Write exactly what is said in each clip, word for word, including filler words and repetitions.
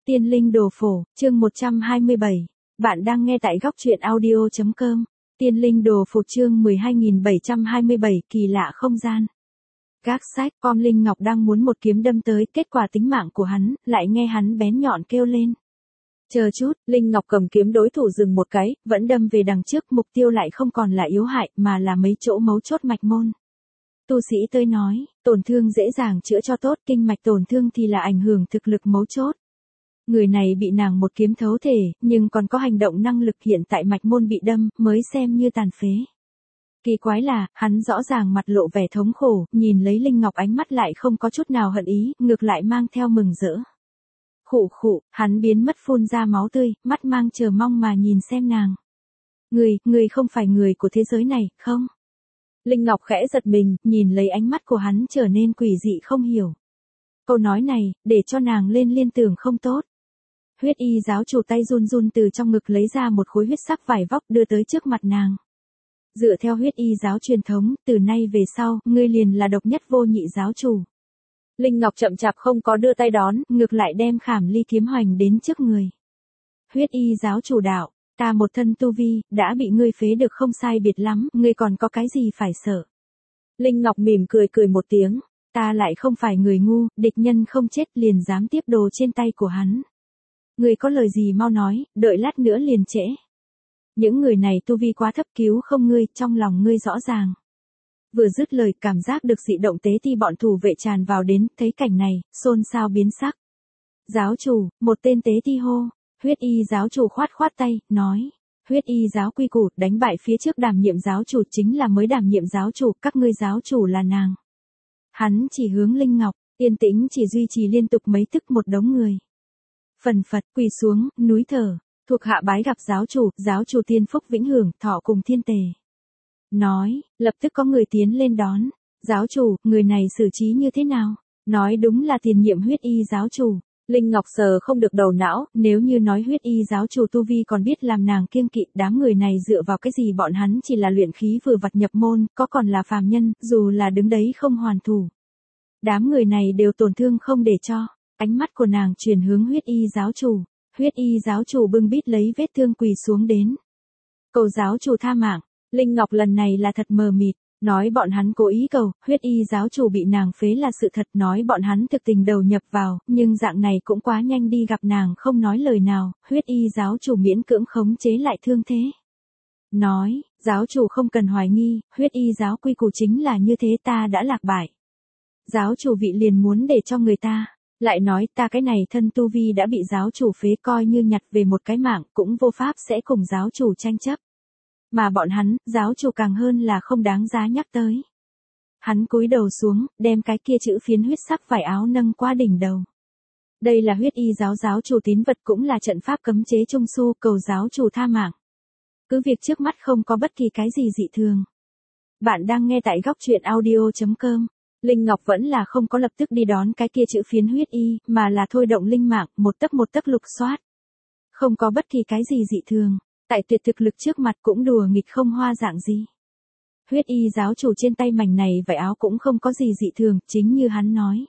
Tiên linh đồ phổ, chương một trăm hai mươi bảy. Bạn đang nghe tại góc truyện audio chấm com. Tiên linh đồ phổ chương mười hai nghìn bảy trăm hai mươi bảy, kỳ lạ không gian. Gác sách, con Linh Ngọc đang muốn một kiếm đâm tới, kết quả tính mạng của hắn, lại nghe hắn bén nhọn kêu lên. Chờ chút, Linh Ngọc cầm kiếm đối thủ dừng một cái, vẫn đâm về đằng trước, mục tiêu lại không còn là yếu hại, mà là mấy chỗ mấu chốt mạch môn. Tu sĩ tới nói, tổn thương dễ dàng chữa cho tốt, kinh mạch tổn thương thì là ảnh hưởng thực lực mấu chốt. Người này bị nàng một kiếm thấu thể, nhưng còn có hành động năng lực, hiện tại mạch môn bị đâm, mới xem như tàn phế. Kỳ quái là, hắn rõ ràng mặt lộ vẻ thống khổ, nhìn lấy Linh Ngọc ánh mắt lại không có chút nào hận ý, ngược lại mang theo mừng rỡ. Khụ khụ, hắn biến mất phun ra máu tươi, mắt mang chờ mong mà nhìn xem nàng. Người, người không phải người của thế giới này, không? Linh Ngọc khẽ giật mình, nhìn lấy ánh mắt của hắn trở nên quỷ dị không hiểu. Câu nói này, để cho nàng lên liên tưởng không tốt. Huyết y giáo chủ tay run run từ trong ngực lấy ra một khối huyết sắc vải vóc đưa tới trước mặt nàng. Dựa theo huyết y giáo truyền thống, từ nay về sau, ngươi liền là độc nhất vô nhị giáo chủ. Linh Ngọc chậm chạp không có đưa tay đón, ngược lại đem khảm ly kiếm hoành đến trước người. Huyết y giáo chủ đạo, ta một thân tu vi, đã bị ngươi phế được không sai biệt lắm, ngươi còn có cái gì phải sợ. Linh Ngọc mỉm cười cười một tiếng, ta lại không phải người ngu, địch nhân không chết liền dám tiếp đồ trên tay của hắn. Ngươi có lời gì mau nói, đợi lát nữa liền trễ. Những người này tu vi quá thấp, cứu không ngươi, trong lòng ngươi rõ ràng. Vừa dứt lời, cảm giác được dị động tế thi bọn thủ vệ tràn vào đến, thấy cảnh này, xôn xao biến sắc. Giáo chủ, một tên tế thi hô. Huyết y giáo chủ khoát khoát tay, nói. Huyết y giáo quy củ, đánh bại phía trước đảm nhiệm giáo chủ chính là mới đảm nhiệm giáo chủ, các ngươi giáo chủ là nàng. Hắn chỉ hướng Linh Ngọc, yên tĩnh chỉ duy trì liên tục mấy tức một đống người. Phần phật, quỳ xuống, núi thở, thuộc hạ bái gặp giáo chủ, giáo chủ tiên phúc vĩnh hưởng, thọ cùng thiên tề. Nói, lập tức có người tiến lên đón. Giáo chủ, người này xử trí như thế nào? Nói đúng là tiền nhiệm huyết y giáo chủ. Linh Ngọc sờ không được đầu não, nếu như nói huyết y giáo chủ tu vi còn biết làm nàng kiêng kỵ, đám người này dựa vào cái gì, bọn hắn chỉ là luyện khí vừa vặt nhập môn, có còn là phàm nhân, dù là đứng đấy không hoàn thủ. Đám người này đều tổn thương không để cho. Ánh mắt của nàng chuyển hướng huyết y giáo chủ. Huyết y giáo chủ bưng bít lấy vết thương quỳ xuống đến. Cầu giáo chủ tha mạng. Linh Ngọc lần này là thật mờ mịt. Nói bọn hắn cố ý cầu, huyết y giáo chủ bị nàng phế là sự thật, nói bọn hắn thực tình đầu nhập vào, nhưng dạng này cũng quá nhanh đi, gặp nàng không nói lời nào, huyết y giáo chủ miễn cưỡng khống chế lại thương thế. Nói, giáo chủ không cần hoài nghi, huyết y giáo quy củ chính là như thế, ta đã lạc bại. Giáo chủ vị liền muốn để cho người ta, lại nói ta cái này thân tu vi đã bị giáo chủ phế, coi như nhặt về một cái mạng cũng vô pháp sẽ cùng giáo chủ tranh chấp. Mà bọn hắn, giáo chủ càng hơn là không đáng giá nhắc tới. Hắn cúi đầu xuống, đem cái kia chữ phiến huyết sắc vải áo nâng qua đỉnh đầu. Đây là huyết y giáo giáo chủ tín vật, cũng là trận pháp cấm chế trung su, cầu giáo chủ tha mạng. Cứ việc trước mắt không có bất kỳ cái gì dị thường. Bạn đang nghe tại góc truyện audio chấm com. Linh Ngọc vẫn là không có lập tức đi đón cái kia chữ phiến huyết y, mà là thôi động linh mạng, một tấc một tấc lục soát. Không có bất kỳ cái gì dị thường. Tại tuyệt thực lực trước mặt cũng đùa nghịch không hoa dạng gì. Huyết y giáo chủ trên tay mảnh này vải áo cũng không có gì dị thường, chính như hắn nói.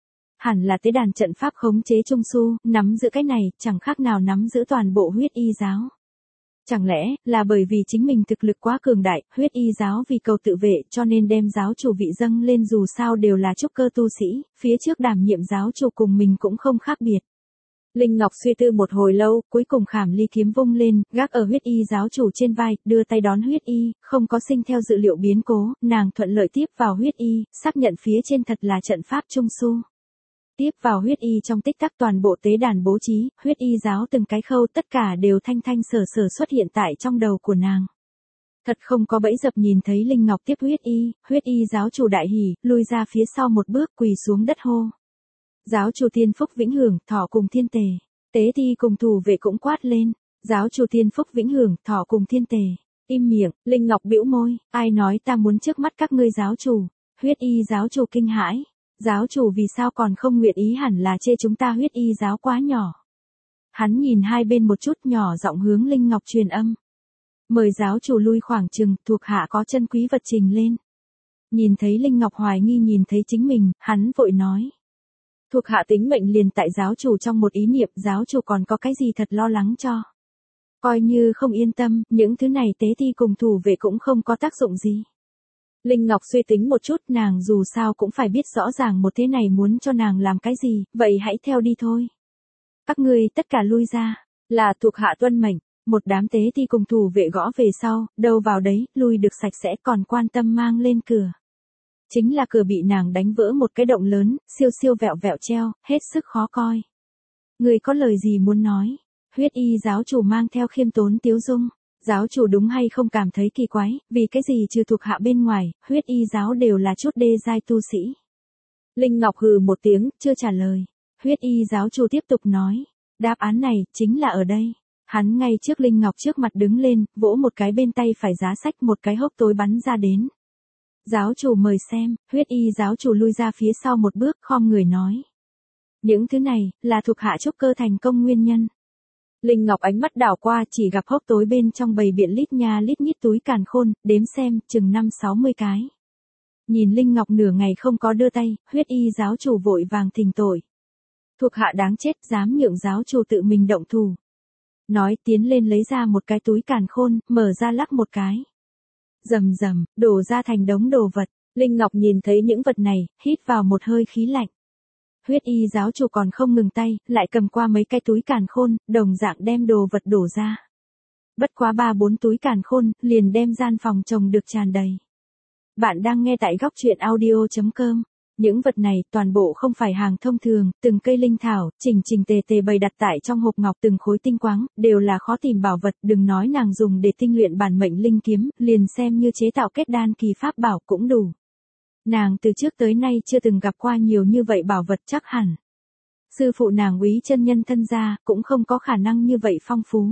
Hẳn là tế đàn trận pháp khống chế trung su, nắm giữ cái này, chẳng khác nào nắm giữ toàn bộ huyết y giáo. Chẳng lẽ, là bởi vì chính mình thực lực quá cường đại, huyết y giáo vì cầu tự vệ cho nên đem giáo chủ vị dâng lên, dù sao đều là trúc cơ tu sĩ, phía trước đảm nhiệm giáo chủ cùng mình cũng không khác biệt. Linh Ngọc suy tư một hồi lâu, cuối cùng khảm ly kiếm vung lên, gác ở huyết y giáo chủ trên vai, đưa tay đón huyết y, không có sinh theo dự liệu biến cố, nàng thuận lợi tiếp vào huyết y, xác nhận phía trên thật là trận pháp trung su. Tiếp vào huyết y trong tích tắc, toàn bộ tế đàn bố trí, huyết y giáo từng cái khâu tất cả đều thanh thanh sở sở xuất hiện tại trong đầu của nàng. Thật không có bẫy dập, nhìn thấy Linh Ngọc tiếp huyết y, huyết y giáo chủ đại hỉ, lui ra phía sau một bước, quỳ xuống đất hô. Giáo chủ tiên phúc vĩnh hưởng, thọ cùng thiên tề. Tế thi cùng thủ vệ cũng quát lên. Giáo chủ tiên phúc vĩnh hưởng, thọ cùng thiên tề. Im miệng, Linh Ngọc bĩu môi, ai nói ta muốn trước mắt các ngươi giáo chủ. Huyết y giáo chủ kinh hãi. Giáo chủ vì sao còn không nguyện ý, hẳn là chê chúng ta huyết y giáo quá nhỏ. Hắn nhìn hai bên một chút, nhỏ giọng hướng Linh Ngọc truyền âm. Mời giáo chủ lui khoảng chừng, thuộc hạ có chân quý vật trình lên. Nhìn thấy Linh Ngọc hoài nghi nhìn thấy chính mình, hắn vội nói. Thuộc hạ tính mệnh liền tại giáo chủ trong một ý niệm, giáo chủ còn có cái gì thật lo lắng cho. Coi như không yên tâm, những thứ này tế thi cùng thủ vệ cũng không có tác dụng gì. Linh Ngọc suy tính một chút, nàng dù sao cũng phải biết rõ ràng một thế này muốn cho nàng làm cái gì, vậy hãy theo đi thôi. Các ngươi tất cả lui ra, là thuộc hạ tuân mệnh. Một đám tế thi cùng thủ vệ gõ về sau, đâu vào đấy, lui được sạch sẽ, còn quan tâm mang lên cửa. Chính là cửa bị nàng đánh vỡ một cái động lớn, siêu siêu vẹo vẹo treo, hết sức khó coi. Người có lời gì muốn nói? Huyết y giáo chủ mang theo khiêm tốn tiếu dung. Giáo chủ đúng hay không cảm thấy kỳ quái, vì cái gì trừ thuộc hạ bên ngoài, huyết y giáo đều là chút đê giai tu sĩ. Linh Ngọc hừ một tiếng, chưa trả lời. Huyết y giáo chủ tiếp tục nói, đáp án này, chính là ở đây. Hắn ngay trước Linh Ngọc trước mặt đứng lên, vỗ một cái bên tay phải giá sách, một cái hốc tối bắn ra đến. Giáo chủ mời xem, huyết y giáo chủ lui ra phía sau một bước, khom người nói. Những thứ này, là thuộc hạ trúc cơ thành công nguyên nhân. Linh Ngọc ánh mắt đảo qua, chỉ gặp hốc tối bên trong bầy biện lít nha lít nhít túi càn khôn, đếm xem, chừng năm sáu mươi cái. Nhìn Linh Ngọc nửa ngày không có đưa tay, huyết y giáo chủ vội vàng thỉnh tội. Thuộc hạ đáng chết, dám nhượng giáo chủ tự mình động thủ. Nói tiến lên lấy ra một cái túi càn khôn, mở ra lắc một cái. Rầm rầm, đổ ra thành đống đồ vật. Linh Ngọc nhìn thấy những vật này, hít vào một hơi khí lạnh. Huyết y giáo chủ còn không ngừng tay, lại cầm qua mấy cái túi càn khôn, đồng dạng đem đồ vật đổ ra. Bất quá ba bốn túi càn khôn, liền đem gian phòng chồng được tràn đầy. Bạn đang nghe tại góc truyện audio chấm com. Những vật này toàn bộ không phải hàng thông thường, từng cây linh thảo, chỉnh chỉnh tề tề bày đặt tại trong hộp ngọc, từng khối tinh quáng, đều là khó tìm bảo vật, đừng nói nàng dùng để tinh luyện bản mệnh linh kiếm, liền xem như chế tạo kết đan kỳ pháp bảo cũng đủ. Nàng từ trước tới nay chưa từng gặp qua nhiều như vậy bảo vật, chắc hẳn. Sư phụ nàng Úy chân nhân thân gia, cũng không có khả năng như vậy phong phú.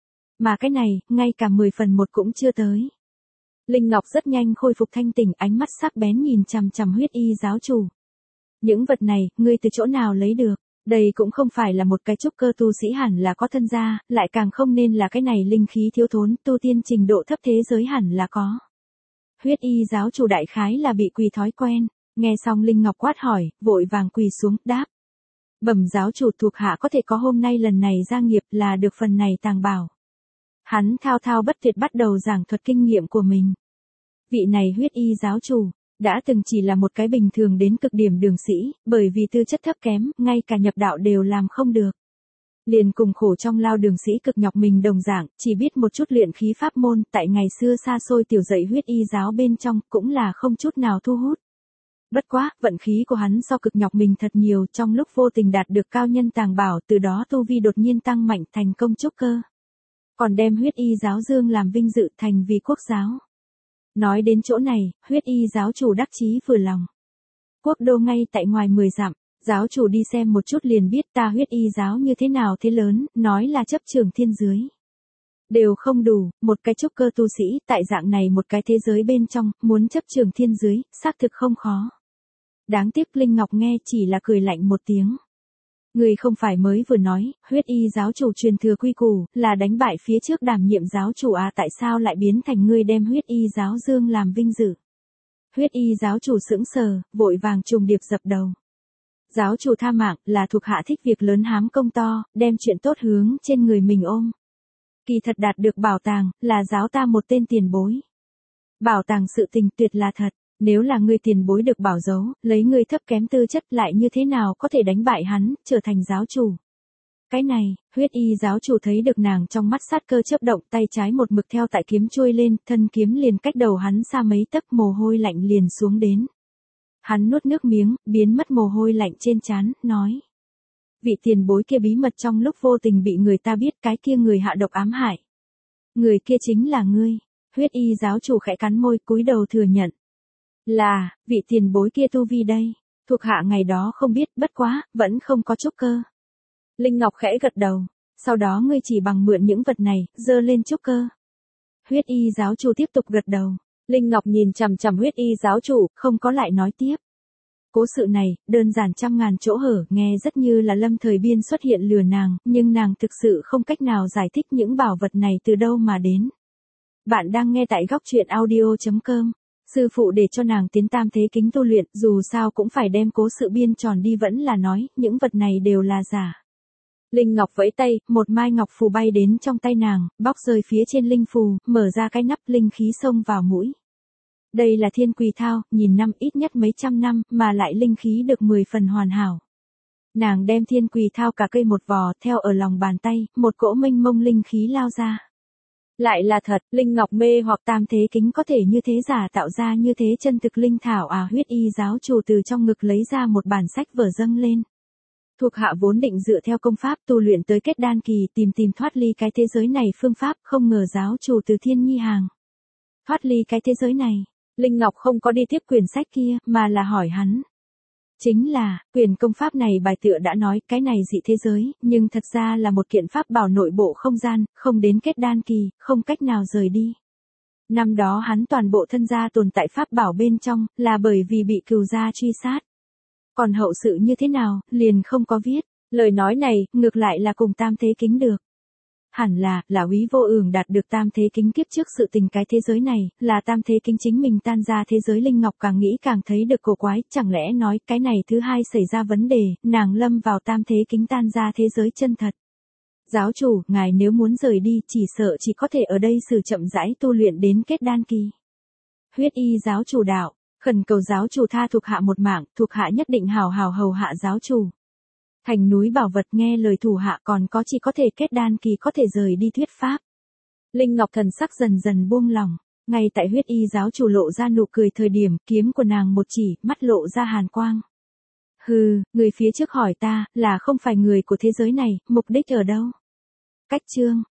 Mà cái này, ngay cả mười phần một cũng chưa tới. Linh Ngọc rất nhanh khôi phục thanh tỉnh, ánh mắt sắc bén nhìn chằm chằm huyết y giáo chủ. Những vật này, ngươi từ chỗ nào lấy được? Đây cũng không phải là một cái trúc cơ tu sĩ hẳn là có thân gia, lại càng không nên là cái này linh khí thiếu thốn, tu tiên trình độ thấp thế giới hẳn là có. Huyết y giáo chủ đại khái là bị quỳ thói quen, nghe xong Linh Ngọc quát hỏi, vội vàng quỳ xuống, đáp. Bẩm giáo chủ, thuộc hạ có thể có hôm nay lần này gia nghiệp là được phần này tàng bảo. Hắn thao thao bất tuyệt bắt đầu giảng thuật kinh nghiệm của mình. Vị này huyết y giáo chủ, đã từng chỉ là một cái bình thường đến cực điểm đường sĩ, bởi vì tư chất thấp kém, ngay cả nhập đạo đều làm không được. Liền cùng khổ trong lao đường sĩ cực nhọc mình đồng dạng, chỉ biết một chút luyện khí pháp môn, tại ngày xưa xa xôi tiểu dạy huyết y giáo bên trong, cũng là không chút nào thu hút. Bất quá, vận khí của hắn so cực nhọc mình thật nhiều, trong lúc vô tình đạt được cao nhân tàng bảo, từ đó tu vi đột nhiên tăng mạnh thành công trúc cơ. Còn đem huyết y giáo dương làm vinh dự thành vì quốc giáo. Nói đến chỗ này, huyết y giáo chủ đắc chí vừa lòng. Quốc đô ngay tại ngoài mười dặm, giáo chủ đi xem một chút liền biết ta huyết y giáo như thế nào thế lớn, nói là chấp trường thiên dưới. Đều không đủ, một cái trúc cơ tu sĩ, tại dạng này một cái thế giới bên trong, muốn chấp trường thiên dưới, xác thực không khó. Đáng tiếc Linh Ngọc nghe chỉ là cười lạnh một tiếng. Người không phải mới vừa nói, huyết y giáo chủ truyền thừa quy củ, là đánh bại phía trước đảm nhiệm giáo chủ à, tại sao lại biến thành ngươi đem huyết y giáo dương làm vinh dự? Huyết y giáo chủ sững sờ, vội vàng trùng điệp dập đầu. Giáo chủ tha mạng, là thuộc hạ thích việc lớn hám công to, đem chuyện tốt hướng trên người mình ôm. Kỳ thật đạt được bảo tàng, là giáo ta một tên tiền bối. Bảo tàng sự tình tuyệt là thật. Nếu là ngươi tiền bối được bảo giấu, lấy ngươi thấp kém tư chất lại như thế nào có thể đánh bại hắn, trở thành giáo chủ. Cái này, huyết y giáo chủ thấy được nàng trong mắt sát cơ chớp động, tay trái một mực theo tại kiếm chuôi lên, thân kiếm liền cách đầu hắn xa mấy tấc, mồ hôi lạnh liền xuống đến. Hắn nuốt nước miếng, biến mất mồ hôi lạnh trên trán, nói. Vị tiền bối kia bí mật trong lúc vô tình bị người ta biết, cái kia người hạ độc ám hại. Người kia chính là ngươi. Huyết y giáo chủ khẽ cắn môi, cúi đầu thừa nhận. Là, vị tiền bối kia tu vi đây, thuộc hạ ngày đó không biết, bất quá, vẫn không có trúc cơ. Linh Ngọc khẽ gật đầu, sau đó ngươi chỉ bằng mượn những vật này, dơ lên trúc cơ. Huyết y giáo chủ tiếp tục gật đầu, Linh Ngọc nhìn chằm chằm huyết y giáo chủ, không có lại nói tiếp. Cố sự này, đơn giản trăm ngàn chỗ hở, nghe rất như là Lâm Thời Biên xuất hiện lừa nàng, nhưng nàng thực sự không cách nào giải thích những bảo vật này từ đâu mà đến. Bạn đang nghe tại góc truyện audio chấm com. Sư phụ để cho nàng tiến tam thế kính tu luyện, dù sao cũng phải đem cố sự biên tròn đi, vẫn là nói, những vật này đều là giả. Linh Ngọc vẫy tay, một mai ngọc phù bay đến trong tay nàng, bóc rơi phía trên linh phù, mở ra cái nắp, linh khí xông vào mũi. Đây là thiên quỳ thao, nhìn năm ít nhất mấy trăm năm, mà lại linh khí được mười phần hoàn hảo. Nàng đem thiên quỳ thao cả cây một vò, theo ở lòng bàn tay, một cỗ mênh mông linh khí lao ra. Lại là thật, Linh Ngọc mê hoặc tam thế kính có thể như thế giả tạo ra như thế chân thực linh thảo à. Huyết y giáo chủ từ trong ngực lấy ra một bản sách vở dâng lên. Thuộc hạ vốn định dựa theo công pháp tu luyện tới kết đan kỳ, tìm tìm thoát ly cái thế giới này phương pháp, không ngờ giáo chủ từ thiên nhi hàng. Thoát ly cái thế giới này, Linh Ngọc không có đi tiếp quyển sách kia, mà là hỏi hắn. Chính là, quyền công pháp này bài tựa đã nói, cái này dị thế giới, nhưng thật ra là một kiện pháp bảo nội bộ không gian, không đến kết đan kỳ, không cách nào rời đi. Năm đó hắn toàn bộ thân gia tồn tại pháp bảo bên trong, là bởi vì bị cừu gia truy sát. Còn hậu sự như thế nào, liền không có viết. Lời nói này, ngược lại là cùng tam thế kính được. Hẳn là, là Úy Vô Ưởng đạt được tam thế kính kiếp trước sự tình cái thế giới này, là tam thế kính chính mình tan ra thế giới. Linh Ngọc càng nghĩ càng thấy được cổ quái, chẳng lẽ nói cái này thứ hai xảy ra vấn đề, nàng lâm vào tam thế kính tan ra thế giới chân thật. Giáo chủ, ngài nếu muốn rời đi, chỉ sợ chỉ có thể ở đây sử chậm rãi tu luyện đến kết đan kỳ. Huyết y giáo chủ đạo, khẩn cầu giáo chủ tha thuộc hạ một mạng, thuộc hạ nhất định hào hào hầu hạ giáo chủ. Thành núi bảo vật nghe lời thủ hạ, còn có chỉ có thể kết đan kỳ có thể rời đi thuyết pháp. Linh Ngọc thần sắc dần dần buông lòng, ngay tại huyết y giáo chủ lộ ra nụ cười thời điểm, kiếm của nàng một chỉ, mắt lộ ra hàn quang. Hừ, người phía trước hỏi ta, là không phải người của thế giới này, mục đích ở đâu? Cách chương.